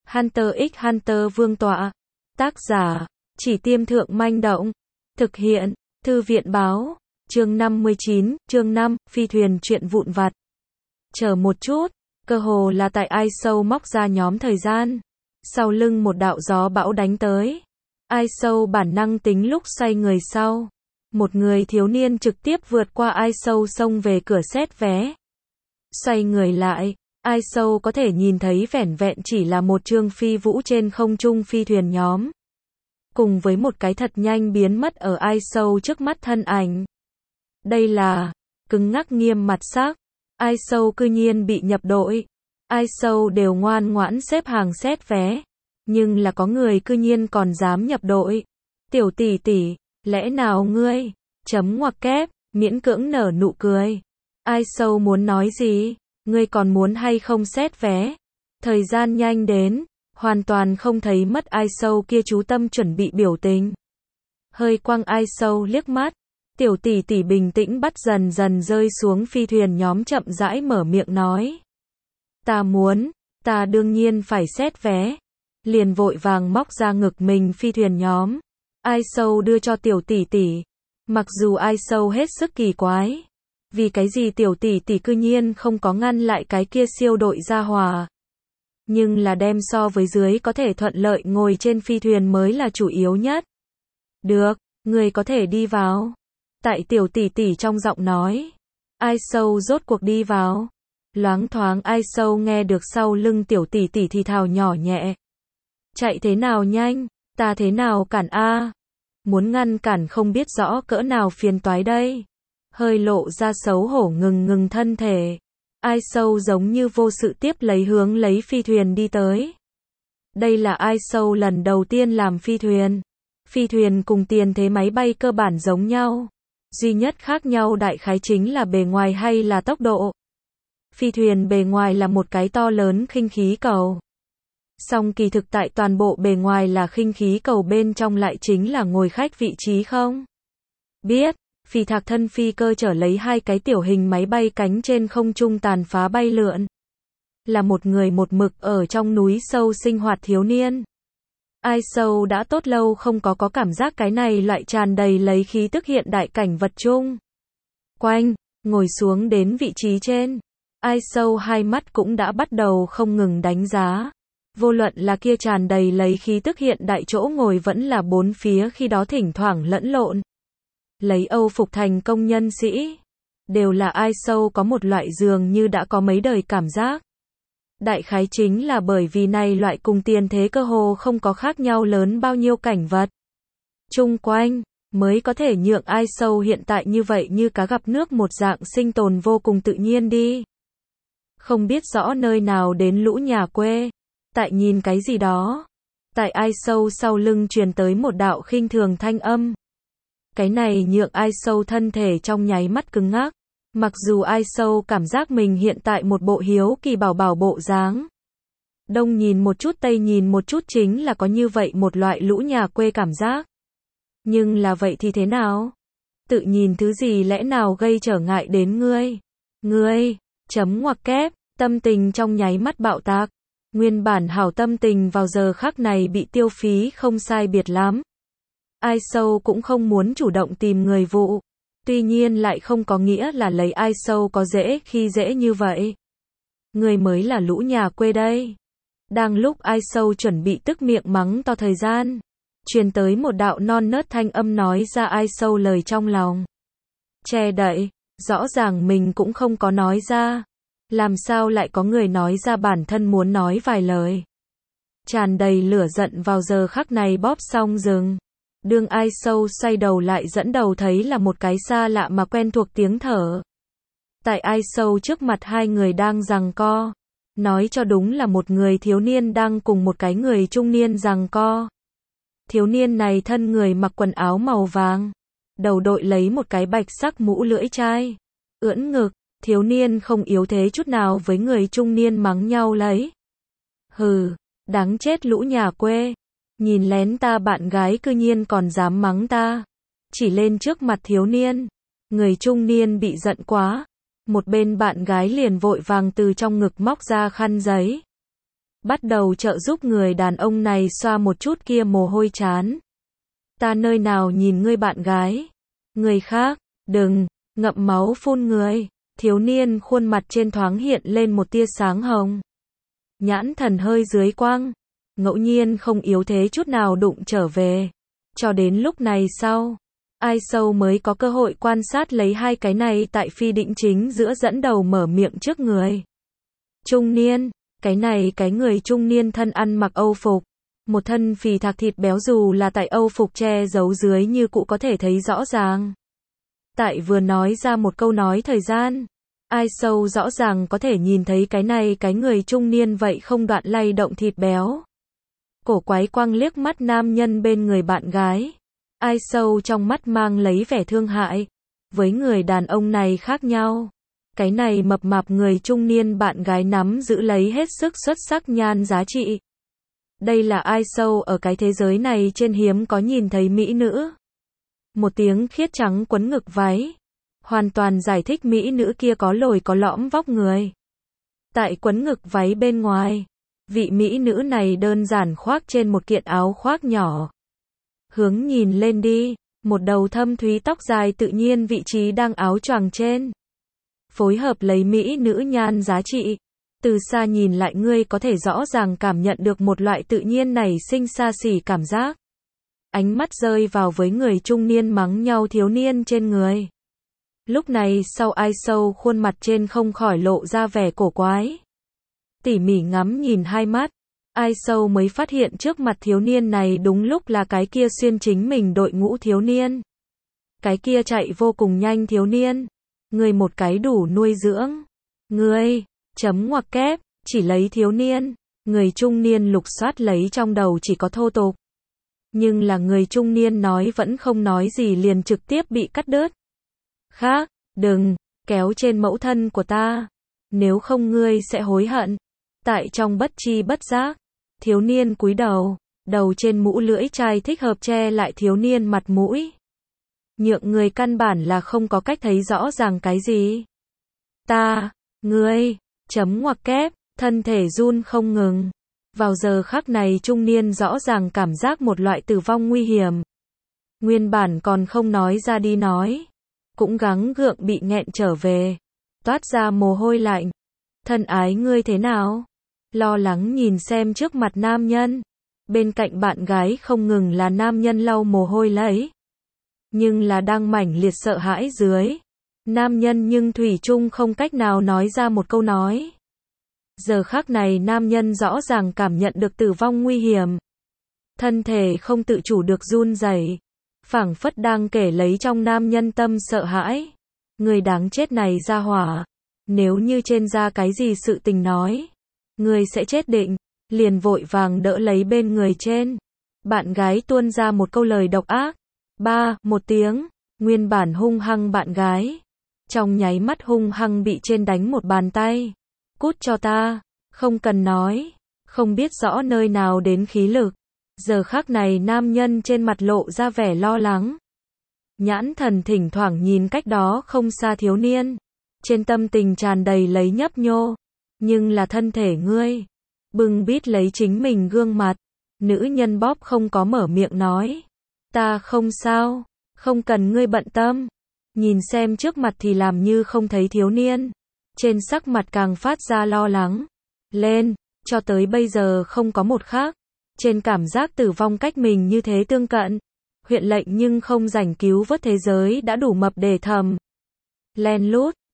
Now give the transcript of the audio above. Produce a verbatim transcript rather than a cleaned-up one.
Hunter x Hunter Vương tọa. Tác giả, Chỉ Tiêm Thượng Manh Động. Thực hiện, Thư viện Báo. Chương năm mươi chín, chương năm, phi thuyền chuyện vụn vặt. Chờ một chút, cơ hồ là tại Ai Sâu móc ra nhóm thời gian. Sau lưng một đạo gió bão đánh tới. Ai Sâu bản năng tính lúc xoay người sau. Một người thiếu niên trực tiếp vượt qua Ai Sâu xông về cửa xét vé. Xoay người lại, Ai Sâu có thể nhìn thấy vẻn vẹn chỉ là một chương phi vũ trên không trung phi thuyền nhóm. Cùng với một cái thật nhanh biến mất ở Ai Sâu trước mắt thân ảnh. Đây là, cứng ngắc nghiêm mặt sắc. Ai Sâu cư nhiên bị nhập đội. Ai Sâu đều ngoan ngoãn xếp hàng xét vé. Nhưng là có người cư nhiên còn dám nhập đội. Tiểu tỷ tỷ, lẽ nào ngươi, chấm ngoặc kép, miễn cưỡng nở nụ cười. Ai Sâu muốn nói gì, ngươi còn muốn hay không xét vé. Thời gian nhanh đến, hoàn toàn không thấy mất Ai Sâu kia chú tâm chuẩn bị biểu tình. Hơi quăng Ai Sâu liếc mắt. Tiểu tỷ tỷ bình tĩnh bắt dần dần rơi xuống phi thuyền nhóm chậm rãi mở miệng nói. Ta muốn, ta đương nhiên phải xét vé. Liền vội vàng móc ra ngực mình phi thuyền nhóm. Ai Sâu đưa cho tiểu tỷ tỷ. Mặc dù Ai Sâu hết sức kỳ quái. Vì cái gì tiểu tỷ tỷ cư nhiên không có ngăn lại cái kia siêu đội gia hòa. Nhưng là đem so với dưới có thể thuận lợi ngồi trên phi thuyền mới là chủ yếu nhất. Được, người có thể đi vào. Tại tiểu tỷ tỷ trong giọng nói. Ai Sâu rốt cuộc đi vào. Loáng thoáng Ai Sâu nghe được sau lưng tiểu tỷ tỷ thì thào nhỏ nhẹ. Chạy thế nào nhanh, ta thế nào cản a? Muốn ngăn cản không biết rõ cỡ nào phiền toái đây. Hơi lộ ra xấu hổ ngừng ngừng thân thể. Ai Sâu giống như vô sự tiếp lấy hướng lấy phi thuyền đi tới. Đây là Ai Sâu lần đầu tiên làm phi thuyền. Phi thuyền cùng tiền thế máy bay cơ bản giống nhau. Duy nhất khác nhau đại khái chính là bề ngoài hay là tốc độ. Phi thuyền bề ngoài là một cái to lớn khinh khí cầu. Song kỳ thực tại toàn bộ bề ngoài là khinh khí cầu bên trong lại chính là ngồi khách vị trí không? Biết, phi thạc thân phi cơ chở lấy hai cái tiểu hình máy bay cánh trên không trung tàn phá bay lượn. Là một người một mực ở trong núi sâu sinh hoạt thiếu niên. Ai Sâu đã tốt lâu không có có cảm giác cái này loại tràn đầy lấy khí tức hiện đại cảnh vật chung. Quanh, ngồi xuống đến vị trí trên. Ai Sâu hai mắt cũng đã bắt đầu không ngừng đánh giá. Vô luận là kia tràn đầy lấy khí tức hiện đại chỗ ngồi vẫn là bốn phía khi đó thỉnh thoảng lẫn lộn. Lấy Âu phục thành công nhân sĩ. Đều là Ai Sâu có một loại dường như đã có mấy đời cảm giác. Đại khái chính là bởi vì này loại cùng tiền thế cơ hồ không có khác nhau lớn bao nhiêu cảnh vật. Chung quanh, mới có thể nhượng Ai Sâu hiện tại như vậy như cá gặp nước một dạng sinh tồn vô cùng tự nhiên đi. Không biết rõ nơi nào đến lũ nhà quê. Tại nhìn cái gì đó. Tại Ai Sâu sau lưng truyền tới một đạo khinh thường thanh âm. Cái này nhượng Ai Sâu thân thể trong nháy mắt cứng ngắc. Mặc dù Ai Sâu cảm giác mình hiện tại một bộ hiếu kỳ bảo bảo bộ dáng. Đông nhìn một chút tây nhìn một chút chính là có như vậy một loại lũ nhà quê cảm giác. Nhưng là vậy thì thế nào? Tự nhìn thứ gì lẽ nào gây trở ngại đến ngươi? Ngươi, chấm ngoặc kép, tâm tình trong nháy mắt bạo tạc. Nguyên bản hảo tâm tình vào giờ khắc này bị tiêu phí không sai biệt lắm. Ai Sâu cũng không muốn chủ động tìm người vụ. Tuy nhiên lại không có nghĩa là lấy Ai Sâu có dễ khi dễ như vậy. Người mới là lũ nhà quê đây. Đang lúc Ai Sâu chuẩn bị tức miệng mắng to thời gian. Truyền tới một đạo non nớt thanh âm nói ra Ai Sâu lời trong lòng. Che đậy, rõ ràng mình cũng không có nói ra. Làm sao lại có người nói ra bản thân muốn nói vài lời. Tràn đầy lửa giận vào giờ khắc này bóp xong dừng. Đương Ai Sâu xoay đầu lại dẫn đầu thấy là một cái xa lạ mà quen thuộc tiếng thở. Tại Ai Sâu trước mặt hai người đang giằng co. Nói cho đúng là một người thiếu niên đang cùng một cái người trung niên giằng co. Thiếu niên này thân người mặc quần áo màu vàng. Đầu đội lấy một cái bạch sắc mũ lưỡi chai. Ưỡn ngực, thiếu niên không yếu thế chút nào với người trung niên mắng nhau lấy. Hừ, đáng chết lũ nhà quê. Nhìn lén ta bạn gái cư nhiên còn dám mắng ta. Chỉ lên trước mặt thiếu niên. Người trung niên bị giận quá. Một bên bạn gái liền vội vàng từ trong ngực móc ra khăn giấy. bắt đầu trợ giúp người đàn ông này xoa một chút kia mồ hôi chán. Ta nơi nào nhìn ngươi bạn gái? Người khác, đừng, ngậm máu phun người. Thiếu niên khuôn mặt trên thoáng hiện lên một tia sáng hồng. Nhãn thần hơi dưới quang, ngẫu nhiên không yếu thế chút nào đụng trở về. Cho đến lúc này sau, Ai Sâu mới có cơ hội quan sát lấy hai cái này tại phi định chính giữa dẫn đầu mở miệng trước người. Trung niên, cái này cái người trung niên thân ăn mặc Âu phục. Một thân phì thạc thịt béo dù là tại Âu phục che giấu dưới như cụ có thể thấy rõ ràng. Tại vừa nói ra một câu nói thời gian, Ai Sâu rõ ràng có thể nhìn thấy cái này cái người trung niên vậy không đoạn lay động thịt béo. Cổ quái quang liếc mắt nam nhân bên người bạn gái. Ai Sâu trong mắt mang lấy vẻ thương hại. Với người đàn ông này khác nhau. Cái này mập mạp người trung niên bạn gái nắm giữ lấy hết sức xuất sắc nhan giá trị. Đây là Ai Sâu ở cái thế giới này trên hiếm có nhìn thấy mỹ nữ. Một tiếng khiết trắng quấn ngực váy. Hoàn toàn giải thích mỹ nữ kia có lồi có lõm vóc người. Tại quấn ngực váy bên ngoài, vị mỹ nữ này đơn giản khoác trên một kiện áo khoác nhỏ. Hướng nhìn lên đi, một đầu thâm thúy tóc dài tự nhiên vị trí đang áo choàng trên. Phối hợp lấy mỹ nữ nhan giá trị. Từ xa nhìn lại ngươi có thể rõ ràng cảm nhận được một loại tự nhiên nảy sinh xa xỉ cảm giác. Ánh mắt rơi vào với người trung niên mắng nhau thiếu niên trên người. Lúc này sau Ai Sâu khuôn mặt trên không khỏi lộ ra vẻ cổ quái. Tỉ mỉ ngắm nhìn hai mắt, Ai Sâu mới phát hiện trước mặt thiếu niên này đúng lúc là cái kia xuyên chính mình đội ngũ thiếu niên. Cái kia chạy vô cùng nhanh thiếu niên. Người một cái đủ nuôi dưỡng. Người, chấm ngoặc kép, chỉ lấy thiếu niên. Người trung niên lục soát lấy trong đầu chỉ có thô tục. Nhưng là người trung niên nói vẫn không nói gì liền trực tiếp bị cắt đứt. Khác, đừng, kéo trên mẫu thân của ta. Nếu không ngươi sẽ hối hận. Tại trong bất chi bất giác, thiếu niên cúi đầu, đầu trên mũ lưỡi chai thích hợp che lại thiếu niên mặt mũi. Nhượng người căn bản là không có cách thấy rõ ràng cái gì. Ta, ngươi, chấm ngoặc kép, thân thể run không ngừng. Vào giờ khắc này trung niên rõ ràng cảm giác một loại tử vong nguy hiểm. Nguyên bản còn không nói ra đi nói. Cũng gắng gượng bị nghẹn trở về. Toát ra mồ hôi lạnh. Thân ái ngươi thế nào? Lo lắng nhìn xem trước mặt nam nhân. Bên cạnh bạn gái không ngừng là nam nhân lau mồ hôi lấy. Nhưng là đang mảnh liệt sợ hãi dưới. Nam nhân nhưng thủy chung không cách nào nói ra một câu nói. Giờ khắc này nam nhân rõ ràng cảm nhận được tử vong nguy hiểm. Thân thể không tự chủ được run rẩy, phảng phất đang kể lấy trong nam nhân tâm sợ hãi. Người đáng chết này ra hỏa. Nếu như trên ra cái gì sự tình nói. Người sẽ chết định. Liền vội vàng đỡ lấy bên người trên. Bạn gái tuôn ra một câu lời độc ác. Ba, một tiếng. Nguyên bản hung hăng bạn gái. Trong nháy mắt hung hăng bị trên đánh một bàn tay. Cút cho ta. Không cần nói. Không biết rõ nơi nào đến khí lực. Giờ khắc này nam nhân trên mặt lộ ra vẻ lo lắng. Nhãn thần thỉnh thoảng nhìn cách đó không xa thiếu niên. Trên tâm tình tràn đầy lấy nhấp nhô. Nhưng là thân thể ngươi. Bưng bít lấy chính mình gương mặt. Nữ nhân bóp không có mở miệng nói. Ta không sao. Không cần ngươi bận tâm. Nhìn xem trước mặt thì làm như không thấy thiếu niên. Trên sắc mặt càng phát ra lo lắng. Lên. Cho tới bây giờ không có một khác. Trên cảm giác tử vong cách mình như thế tương cận. Huyện lệnh nhưng không rảnh cứu vớt thế giới đã đủ mập để thầm. Len lút.